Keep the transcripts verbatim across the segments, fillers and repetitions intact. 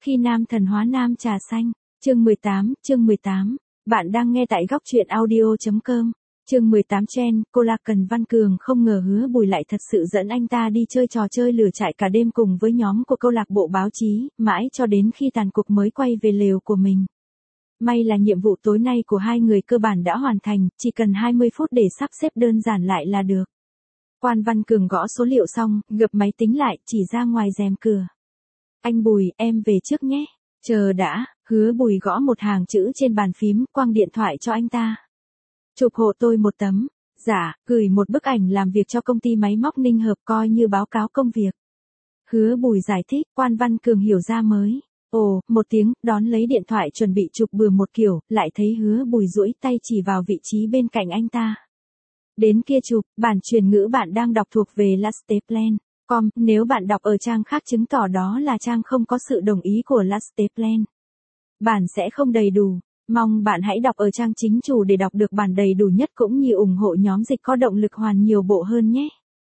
Khi nam thần hóa nam trà xanh, chương mười tám, chương mười tám. Bạn đang nghe tại góc truyện audio.com. Chương mười tám trend, cô Lạc Cần Văn Cường không ngờ Hứa Bùi lại thật sự dẫn anh ta đi chơi trò chơi lửa trại cả đêm cùng với nhóm của câu lạc bộ báo chí, mãi cho đến khi tàn cuộc mới quay về lều của mình. May là nhiệm vụ tối nay của hai người cơ bản đã hoàn thành, chỉ cần hai mươi phút để sắp xếp đơn giản lại là được. Quan Văn Cường gõ số liệu xong, gập máy tính lại, chỉ ra ngoài rèm cửa. Anh Bùi, em về trước nhé. Chờ đã, Hứa Bùi gõ một hàng chữ trên bàn phím, quăng điện thoại cho anh ta. Chụp hộ tôi một tấm. Dạ, gửi một bức ảnh làm việc cho công ty máy móc Ninh Hợp coi như báo cáo công việc. Hứa Bùi giải thích, Quan Văn Cường hiểu ra mới. Ồ, một tiếng, đón lấy điện thoại chuẩn bị chụp bừa một kiểu, lại thấy Hứa Bùi duỗi tay chỉ vào vị trí bên cạnh anh ta. Đến kia chụp, bản truyền ngữ bạn đang đọc thuộc về Lasteplan. Com, nếu bạn đọc ở trang khác chứng tỏ đó là trang không có sự đồng ý của Lasteplan. Bản sẽ không đầy đủ. Mong bạn hãy đọc ở trang chính chủ để đọc được bản đầy đủ nhất cũng như ủng hộ nhóm dịch có động lực hoàn nhiều bộ hơn nhé.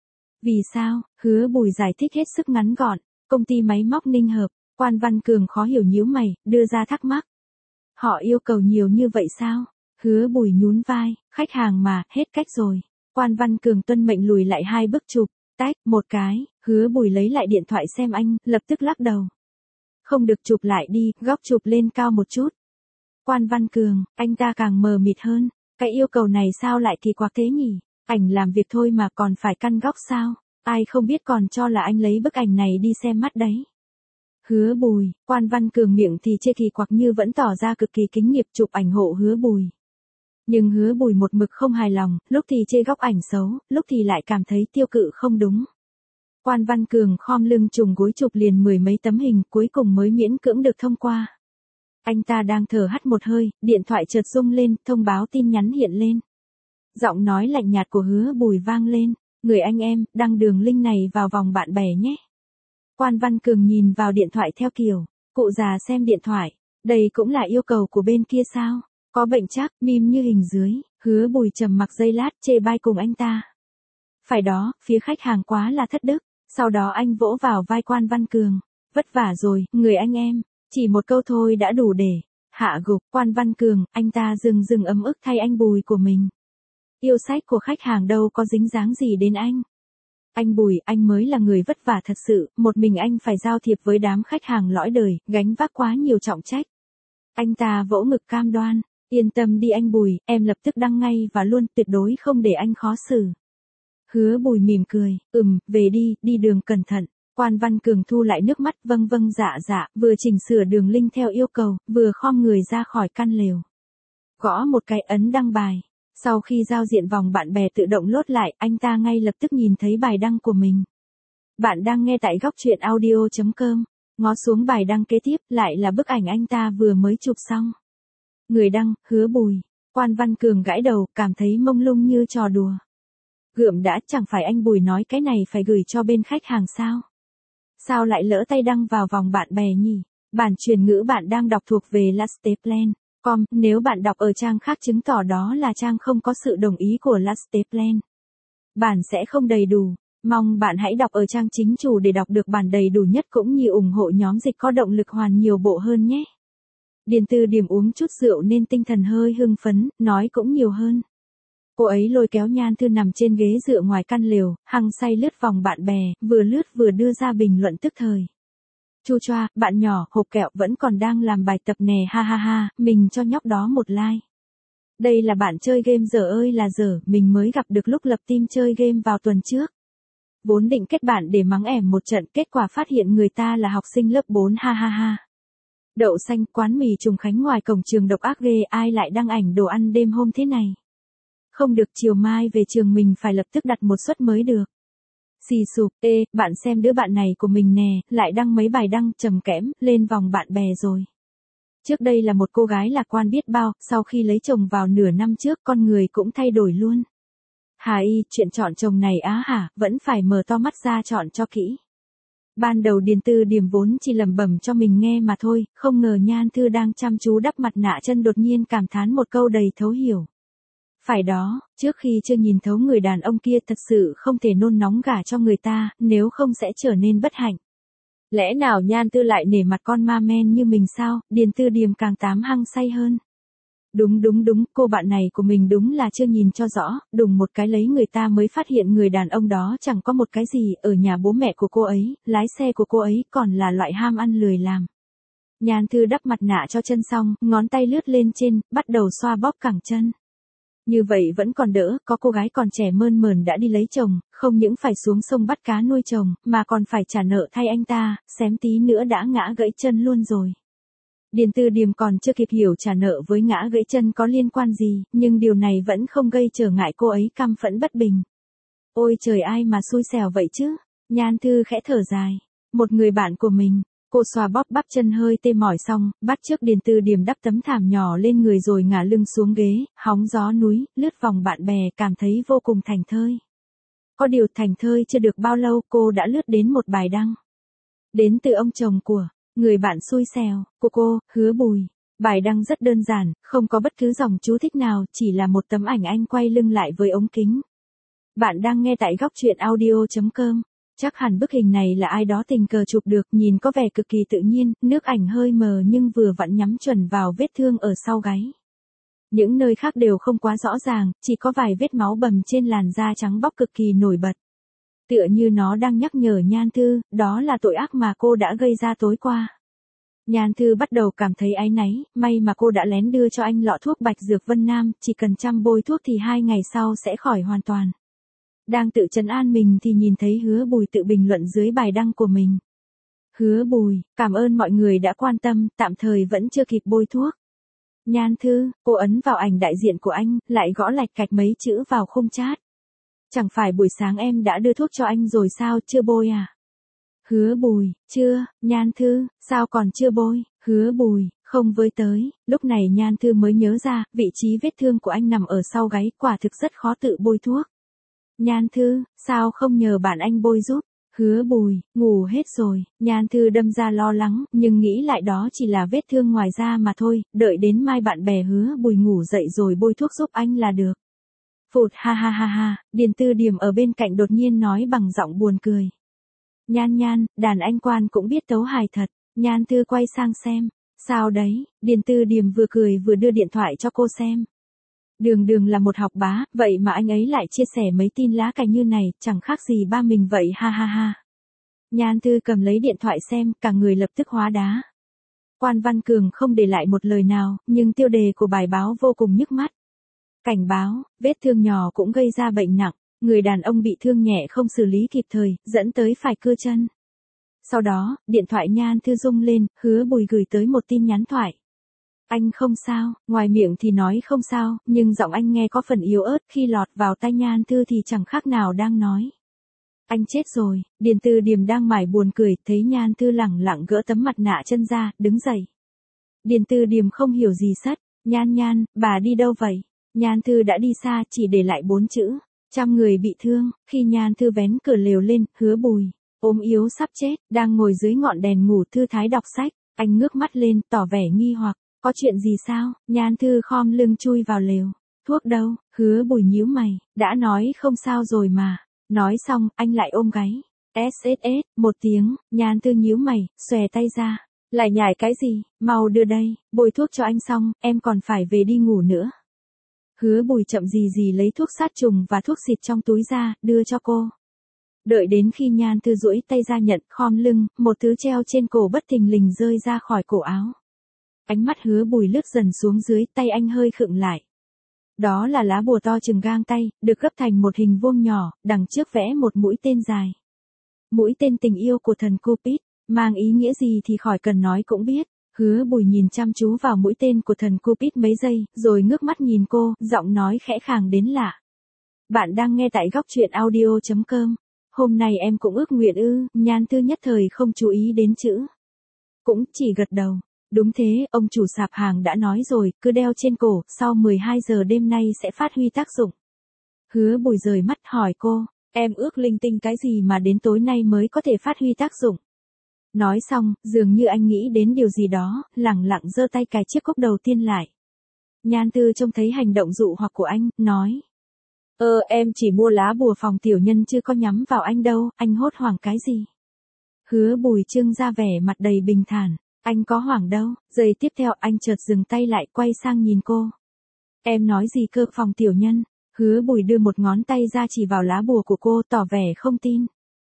Vì sao? Hứa Bùi giải thích hết sức ngắn gọn. Công ty máy móc Ninh Hợp. Quan Văn Cường khó hiểu nhíu mày, đưa ra thắc mắc. Họ yêu cầu nhiều như vậy sao? Hứa Bùi nhún vai, khách hàng mà, hết cách rồi. Quan Văn Cường tuân mệnh lùi lại hai bước chụp, tách, một cái, Hứa Bùi lấy lại điện thoại xem anh, lập tức lắc đầu. Không được chụp lại đi, góc chụp lên cao một chút. Quan Văn Cường, anh ta càng mờ mịt hơn, cái yêu cầu này sao lại kỳ quặc thế nhỉ? Ảnh làm việc thôi mà còn phải căn góc sao? Ai không biết còn cho là anh lấy bức ảnh này đi xem mắt đấy. Hứa Bùi, Quan Văn Cường miệng thì chê kỳ quặc như vẫn tỏ ra cực kỳ kính nghiệp chụp ảnh hộ Hứa Bùi. Nhưng Hứa Bùi một mực không hài lòng, lúc thì chê góc ảnh xấu, lúc thì lại cảm thấy tiêu cự không đúng. Quan Văn Cường khom lưng trùng gối chụp liền mười mấy tấm hình cuối cùng mới miễn cưỡng được thông qua. Anh ta đang thở hắt một hơi, điện thoại chợt rung lên, thông báo tin nhắn hiện lên. Giọng nói lạnh nhạt của Hứa Bùi vang lên, người anh em, đăng đường link này vào vòng bạn bè nhé. Quan Văn Cường nhìn vào điện thoại theo kiểu, cụ già xem điện thoại, đây cũng là yêu cầu của bên kia sao? Có bệnh chắc, mím như hình dưới, Hứa Bùi trầm mặc giây lát chê bai cùng anh ta. Phải đó, phía khách hàng quá là thất đức, sau đó anh vỗ vào vai Quan Văn Cường, vất vả rồi, người anh em, chỉ một câu thôi đã đủ để hạ gục Quan Văn Cường, anh ta dừng dừng ấm ức thay anh Bùi của mình. Yêu sách của khách hàng đâu có dính dáng gì đến anh. Anh Bùi, anh mới là người vất vả thật sự, một mình anh phải giao thiệp với đám khách hàng lõi đời, gánh vác quá nhiều trọng trách. Anh ta vỗ ngực cam đoan, yên tâm đi anh Bùi, em lập tức đăng ngay và luôn, tuyệt đối không để anh khó xử. Hứa Bùi mỉm cười, ừm, về đi, đi đường cẩn thận. Quan Văn Cường thu lại nước mắt, vâng vâng dạ dạ, vừa chỉnh sửa đường link theo yêu cầu, vừa khom người ra khỏi căn lều. Gõ một cái ấn đăng bài. Sau khi giao diện vòng bạn bè tự động lốt lại, anh ta ngay lập tức nhìn thấy bài đăng của mình. Bạn đang nghe tại góc truyện audio.com. Ngó xuống bài đăng kế tiếp, lại là bức ảnh anh ta vừa mới chụp xong. Người đăng, Hứa Bùi. Quan Văn Cường gãi đầu, cảm thấy mông lung như trò đùa. Gượm đã, chẳng phải anh Bùi nói cái này phải gửi cho bên khách hàng sao? Sao lại lỡ tay đăng vào vòng bạn bè nhỉ? Bản truyền ngữ bạn đang đọc thuộc về Lasteplan. Com, nếu bạn đọc ở trang khác chứng tỏ đó là trang không có sự đồng ý của Lasteplan. Bản sẽ không đầy đủ. Mong bạn hãy đọc ở trang chính chủ để đọc được bản đầy đủ nhất cũng như ủng hộ nhóm dịch có động lực hoàn nhiều bộ hơn nhé. Điền Từ Điểm uống chút rượu nên tinh thần hơi hưng phấn, nói cũng nhiều hơn. Cô ấy lôi kéo Nhan Thư nằm trên ghế dựa ngoài căn lều, hăng say lướt vòng bạn bè, vừa lướt vừa đưa ra bình luận tức thời. Chu choa, bạn nhỏ, hộp kẹo vẫn còn đang làm bài tập nè ha ha ha, mình cho nhóc đó một like. Đây là bạn chơi game dở ơi là dở, mình mới gặp được lúc lập team chơi game vào tuần trước. Vốn định kết bạn để mắng ẻm một trận, kết quả phát hiện người ta là học sinh lớp bốn ha ha ha. Đậu xanh, quán mì Trùng Khánh ngoài cổng trường độc ác ghê, ai lại đăng ảnh đồ ăn đêm hôm thế này. Không được, chiều mai về trường mình phải lập tức đặt một suất mới được. Xì sụp, ê, bạn xem đứa bạn này của mình nè, lại đăng mấy bài đăng trầm kẽm, lên vòng bạn bè rồi. Trước đây là một cô gái lạc quan biết bao, sau khi lấy chồng vào nửa năm trước con người cũng thay đổi luôn. Hà y, chuyện chọn chồng này á hả, vẫn phải mở to mắt ra chọn cho kỹ. Ban đầu Điền Từ Điểm vốn chỉ lẩm bẩm cho mình nghe mà thôi, không ngờ Nhan Thư đang chăm chú đắp mặt nạ chân đột nhiên cảm thán một câu đầy thấu hiểu. Phải đó, trước khi chưa nhìn thấu người đàn ông kia thật sự không thể nôn nóng gả cho người ta, nếu không sẽ trở nên bất hạnh. Lẽ nào Nhan Tư lại nể mặt con ma men như mình sao? Điền Tư Điềm càng tám hăng say hơn. Đúng đúng đúng, cô bạn này của mình đúng là chưa nhìn cho rõ, đùng một cái lấy người ta mới phát hiện người đàn ông đó chẳng có một cái gì, ở nhà bố mẹ của cô ấy, lái xe của cô ấy còn là loại ham ăn lười làm. Nhan Thư đắp mặt nạ cho chân xong, ngón tay lướt lên trên, bắt đầu xoa bóp cẳng chân. Như vậy vẫn còn đỡ, có cô gái còn trẻ mơn mởn đã đi lấy chồng, không những phải xuống sông bắt cá nuôi chồng, mà còn phải trả nợ thay anh ta, xém tí nữa đã ngã gãy chân luôn rồi. Điền Tư Điềm còn chưa kịp hiểu trả nợ với ngã gãy chân có liên quan gì, nhưng điều này vẫn không gây trở ngại cô ấy căm phẫn bất bình. Ôi trời, ai mà xui xẻo vậy chứ? Nhan Thư khẽ thở dài. Một người bạn của mình. Cô xoa bóp bắp chân hơi tê mỏi xong, bắt chước Điền Tư Điềm đắp tấm thảm nhỏ lên người rồi ngả lưng xuống ghế, hóng gió núi, lướt vòng bạn bè, cảm thấy vô cùng thảnh thơi. Có điều thảnh thơi chưa được bao lâu, cô đã lướt đến một bài đăng. Đến từ ông chồng của người bạn xui xẻo của cô, Hứa Bùi. Bài đăng rất đơn giản, không có bất cứ dòng chú thích nào, chỉ là một tấm ảnh anh quay lưng lại với ống kính. Bạn đang nghe tại góc truyện audio chấm com. Chắc hẳn bức hình này là ai đó tình cờ chụp được, nhìn có vẻ cực kỳ tự nhiên, nước ảnh hơi mờ nhưng vừa vặn nhắm chuẩn vào vết thương ở sau gáy. Những nơi khác đều không quá rõ ràng, chỉ có vài vết máu bầm trên làn da trắng bóc cực kỳ nổi bật. Tựa như nó đang nhắc nhở Nhan Thư, đó là tội ác mà cô đã gây ra tối qua. Nhan Thư bắt đầu cảm thấy áy náy, may mà cô đã lén đưa cho anh lọ thuốc Bạch Dược Vân Nam, chỉ cần chăm bôi thuốc thì hai ngày sau sẽ khỏi hoàn toàn. Đang tự trấn an mình thì nhìn thấy Hứa Bùi tự bình luận dưới bài đăng của mình. Hứa Bùi, cảm ơn mọi người đã quan tâm, tạm thời vẫn chưa kịp bôi thuốc. Nhan Thư, cô ấn vào ảnh đại diện của anh, lại gõ lạch cạch mấy chữ vào khung chat. Chẳng phải buổi sáng em đã đưa thuốc cho anh rồi sao, chưa bôi à? Hứa Bùi, chưa. Nhan Thư, sao còn chưa bôi? Hứa Bùi, không với tới. Lúc này Nhan Thư mới nhớ ra, vị trí vết thương của anh nằm ở sau gáy, quả thực rất khó tự bôi thuốc. Nhan Thư, sao không nhờ bạn anh bôi giúp? Hứa Bùi, ngủ hết rồi. Nhan Thư đâm ra lo lắng, nhưng nghĩ lại đó chỉ là vết thương ngoài da mà thôi, đợi đến mai bạn bè Hứa Bùi ngủ dậy rồi bôi thuốc giúp anh là được. Phụt, ha ha ha ha, Điền Tư Điềm ở bên cạnh đột nhiên nói bằng giọng buồn cười. Nhan Nhan, đàn anh quan cũng biết tấu hài thật. Nhan Thư quay sang xem. Sao đấy? Điền Tư Điềm vừa cười vừa đưa điện thoại cho cô xem. Đường Đường là một học bá, vậy mà anh ấy lại chia sẻ mấy tin lá cải như này, chẳng khác gì ba mình vậy, ha ha ha. Nhan Thư cầm lấy điện thoại xem, cả người lập tức hóa đá. Quan Văn Cường không để lại một lời nào, nhưng tiêu đề của bài báo vô cùng nhức mắt. Cảnh báo, vết thương nhỏ cũng gây ra bệnh nặng, người đàn ông bị thương nhẹ không xử lý kịp thời, dẫn tới phải cưa chân. Sau đó, điện thoại Nhan Thư rung lên, Hứa Bùi gửi tới một tin nhắn thoại. Anh không sao, ngoài miệng thì nói không sao, nhưng giọng anh nghe có phần yếu ớt, khi lọt vào tai Nhan Thư thì chẳng khác nào đang nói. Anh chết rồi. Điền Tư Điềm đang mải buồn cười, thấy Nhan Thư lẳng lặng gỡ tấm mặt nạ chân ra, đứng dậy. Điền Tư Điềm không hiểu gì sất. Nhan Nhan, bà đi đâu vậy? Nhan Thư đã đi xa, chỉ để lại bốn chữ. Trăm người bị thương. Khi Nhan Thư vén cửa lều lên, Hứa Bùi, ốm yếu sắp chết, đang ngồi dưới ngọn đèn ngủ thư thái đọc sách. Anh ngước mắt lên, tỏ vẻ nghi hoặc. Có chuyện gì sao? Nhan Thư khom lưng chui vào lều. Thuốc đâu? Hứa Bùi nhíu mày. Đã nói không sao rồi mà. Nói xong, anh lại ôm gáy. ét ét ét, một tiếng. Nhan Thư nhíu mày, xòe tay ra. Lại nhảy cái gì? Mau đưa đây. Bôi thuốc cho anh xong, em còn phải về đi ngủ nữa. Hứa Bùi chậm gì gì lấy thuốc sát trùng và thuốc xịt trong túi ra, đưa cho cô. Đợi đến khi Nhan Thư duỗi tay ra nhận, khom lưng, một thứ treo trên cổ bất thình lình rơi ra khỏi cổ áo. Ánh mắt Hứa Bùi lướt dần xuống dưới, tay anh hơi khựng lại. Đó là lá bùa to chừng gang tay, được gấp thành một hình vuông nhỏ, đằng trước vẽ một mũi tên dài. Mũi tên tình yêu của thần Cupid, mang ý nghĩa gì thì khỏi cần nói cũng biết. Hứa Bùi nhìn chăm chú vào mũi tên của thần Cupid mấy giây, rồi ngước mắt nhìn cô, giọng nói khẽ khàng đến lạ. Bạn đang nghe tại góc truyện audio chấm com. Hôm nay em cũng ước nguyện ư? Nhan Thư nhất thời không chú ý đến chữ. Cũng chỉ gật đầu. Đúng thế, ông chủ sạp hàng đã nói rồi, cứ đeo trên cổ, sau mười hai giờ đêm nay sẽ phát huy tác dụng. Hứa Bùi rời mắt hỏi cô, em ước linh tinh cái gì mà đến tối nay mới có thể phát huy tác dụng? Nói xong, dường như anh nghĩ đến điều gì đó, lẳng lặng giơ tay cài chiếc cốc đầu tiên lại. Nhan Thư trông thấy hành động dụ hoặc của anh, nói. Ờ, em chỉ mua lá bùa phòng tiểu nhân chứ có nhắm vào anh đâu, anh hốt hoảng cái gì? Hứa Bùi trưng ra vẻ mặt đầy bình thản. Anh có hoảng đâu. Giây tiếp theo anh chợt dừng tay lại quay sang nhìn cô. Em nói gì cơ? Phòng tiểu nhân. Hứa Bùi đưa một ngón tay ra chỉ vào lá bùa của cô tỏ vẻ không tin.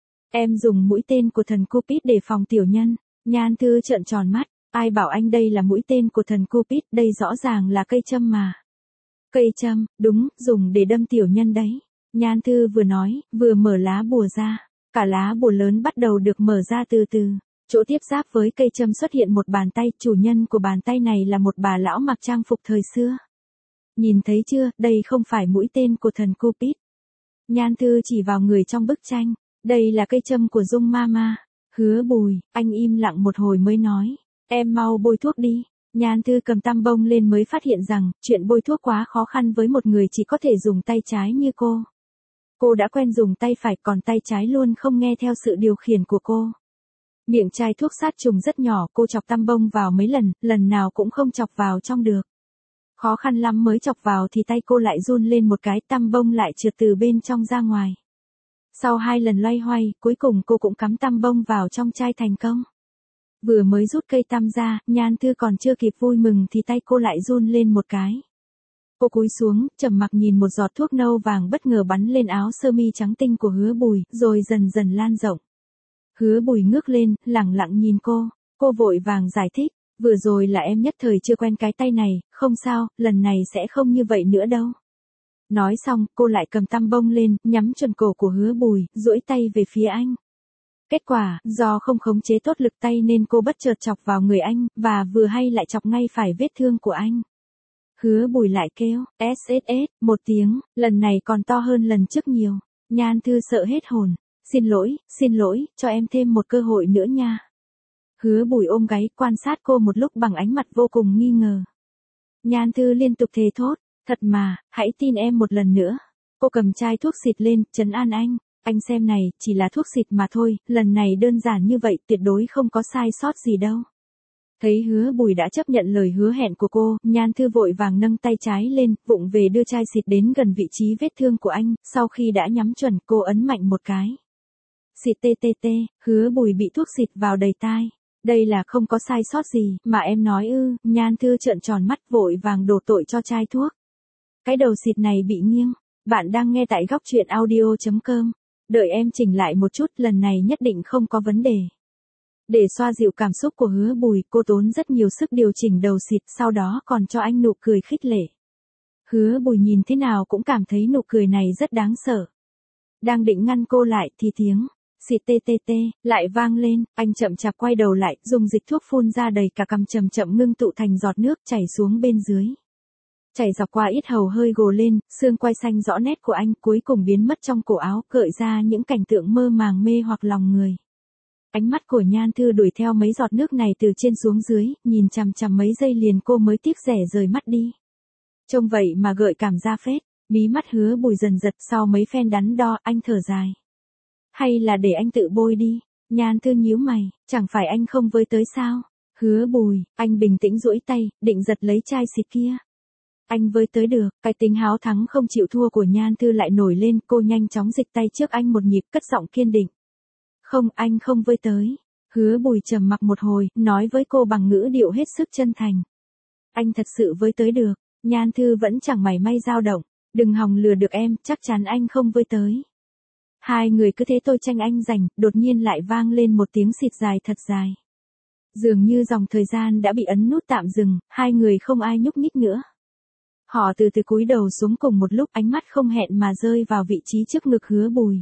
Em dùng mũi tên của thần Cupid để phòng tiểu nhân. Nhan Thư trợn tròn mắt. Ai bảo anh đây là mũi tên của thần Cupid, đây rõ ràng là cây châm mà. Cây châm, đúng, dùng để đâm tiểu nhân đấy. Nhan Thư vừa nói, vừa mở lá bùa ra. Cả lá bùa lớn bắt đầu được mở ra từ từ. Chỗ tiếp giáp với cây châm xuất hiện một bàn tay, chủ nhân của bàn tay này là một bà lão mặc trang phục thời xưa. Nhìn thấy chưa, đây không phải mũi tên của thần Cupid. Nhan Thư chỉ vào người trong bức tranh. Đây là cây châm của Dung Mama. Hứa Bùi, anh im lặng một hồi mới nói. Em mau bôi thuốc đi. Nhan Thư cầm tăm bông lên mới phát hiện rằng, chuyện bôi thuốc quá khó khăn với một người chỉ có thể dùng tay trái như cô. Cô đã quen dùng tay phải, còn tay trái luôn không nghe theo sự điều khiển của cô. Miệng chai thuốc sát trùng rất nhỏ, cô chọc tăm bông vào mấy lần, lần nào cũng không chọc vào trong được. Khó khăn lắm mới chọc vào thì tay cô lại run lên một cái, tăm bông lại trượt từ bên trong ra ngoài. Sau hai lần loay hoay, cuối cùng cô cũng cắm tăm bông vào trong chai thành công. Vừa mới rút cây tăm ra, Nhan Thư còn chưa kịp vui mừng thì tay cô lại run lên một cái. Cô cúi xuống, trầm mặc nhìn một giọt thuốc nâu vàng bất ngờ bắn lên áo sơ mi trắng tinh của Hứa Bùi, rồi dần dần lan rộng. Hứa Bùi ngước lên, lẳng lặng nhìn cô. Cô vội vàng giải thích, vừa rồi là em nhất thời chưa quen cái tay này, không sao, lần này sẽ không như vậy nữa đâu. Nói xong, cô lại cầm tăm bông lên, nhắm chuẩn cổ của Hứa Bùi, duỗi tay về phía anh. Kết quả, do không khống chế tốt lực tay nên cô bất chợt chọc vào người anh, và vừa hay lại chọc ngay phải vết thương của anh. Hứa Bùi lại kêu, ét ét ét, một tiếng, lần này còn to hơn lần trước nhiều. Nhan Thư sợ hết hồn. Xin lỗi, xin lỗi, cho em thêm một cơ hội nữa nha. Hứa Bùi ôm gáy quan sát cô một lúc bằng ánh mặt vô cùng nghi ngờ. Nhan Thư liên tục thề thốt, thật mà, hãy tin em một lần nữa. Cô cầm chai thuốc xịt lên, trấn an anh. Anh xem này, chỉ là thuốc xịt mà thôi, lần này đơn giản như vậy, tuyệt đối không có sai sót gì đâu. Thấy Hứa Bùi đã chấp nhận lời hứa hẹn của cô, Nhan Thư vội vàng nâng tay trái lên, vụng về đưa chai xịt đến gần vị trí vết thương của anh, sau khi đã nhắm chuẩn, cô ấn mạnh một cái. Xịt tê tê tê, Hứa Bùi bị thuốc xịt vào đầy tai. Đây là không có sai sót gì, mà em nói ư? Nhan Thư trợn tròn mắt vội vàng đổ tội cho chai thuốc. Cái đầu xịt này bị nghiêng. Bạn đang nghe tại góc truyện audio chấm com. Đợi em chỉnh lại một chút, lần này nhất định không có vấn đề. Để xoa dịu cảm xúc của Hứa Bùi, cô tốn rất nhiều sức điều chỉnh đầu xịt, sau đó còn cho anh nụ cười khích lệ. Hứa Bùi nhìn thế nào cũng cảm thấy nụ cười này rất đáng sợ. Đang định ngăn cô lại thì tiếng xịt tê tê tê lại vang lên, anh chậm chạp quay đầu lại, dùng dịch thuốc phun ra đầy cả cằm chậm chậm ngưng tụ thành giọt nước chảy xuống bên dưới. Chảy dọc qua yết hầu hơi gồ lên, xương quai xanh rõ nét của anh cuối cùng biến mất trong cổ áo, gợi ra những cảnh tượng mơ màng mê hoặc lòng người. Ánh mắt của Nhan Thư đuổi theo mấy giọt nước này từ trên xuống dưới, nhìn chằm chằm mấy giây liền cô mới tiếc rẻ rời mắt đi. Trông vậy mà gợi cảm ra phết, mí mắt Hứa Bùi dần giật sau mấy phen đắn đo, anh thở dài. Hay là để anh tự bôi đi? Nhan Thư nhíu mày, chẳng phải anh không với tới sao? Hứa Bùi, anh bình tĩnh duỗi tay, định giật lấy chai xịt kia. Anh với tới được, cái tính háo thắng không chịu thua của Nhan Thư lại nổi lên, cô nhanh chóng dịch tay trước anh một nhịp, cất giọng kiên định. Không, anh không với tới. Hứa Bùi trầm mặc một hồi, nói với cô bằng ngữ điệu hết sức chân thành. Anh thật sự với tới được. Nhan Thư vẫn chẳng mảy may dao động. Đừng hòng lừa được em, chắc chắn anh không với tới. Hai người cứ thế tôi tranh anh giành, đột nhiên lại vang lên một tiếng xịt dài thật dài. Dường như dòng thời gian đã bị ấn nút tạm dừng, hai người không ai nhúc nhích nữa. Họ từ từ cúi đầu xuống cùng một lúc, ánh mắt không hẹn mà rơi vào vị trí trước ngực Hứa Bùi.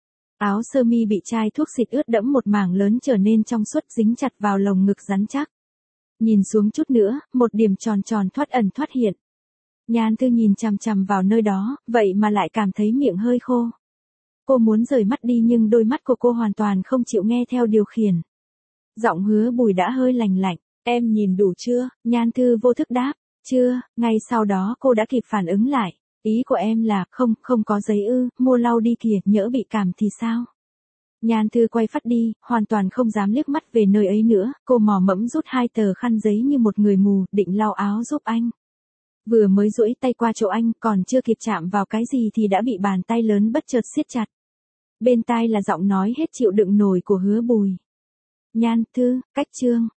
Áo sơ mi bị chai thuốc xịt ướt đẫm một mảng lớn trở nên trong suốt, dính chặt vào lồng ngực rắn chắc. Nhìn xuống chút nữa, một điểm tròn tròn thoát ẩn thoát hiện. Nhan Thư nhìn chằm chằm vào nơi đó, vậy mà lại cảm thấy miệng hơi khô. Cô muốn rời mắt đi nhưng đôi mắt của cô hoàn toàn không chịu nghe theo điều khiển. Giọng Hứa Bùi đã hơi lành lạnh, em nhìn đủ chưa? Nhan Thư vô thức đáp, chưa. Ngay sau đó cô đã kịp phản ứng lại. Ý của em là, không, không có giấy ư, mua lau đi kìa, nhỡ bị cảm thì sao? Nhan Thư quay phát đi, hoàn toàn không dám liếc mắt về nơi ấy nữa, cô mò mẫm rút hai tờ khăn giấy như một người mù, định lau áo giúp anh. Vừa mới duỗi tay qua chỗ anh, còn chưa kịp chạm vào cái gì thì đã bị bàn tay lớn bất chợt siết chặt. Bên tai là giọng nói hết chịu đựng nổi của Hứa Bùi. Nhan, thư, cách chương.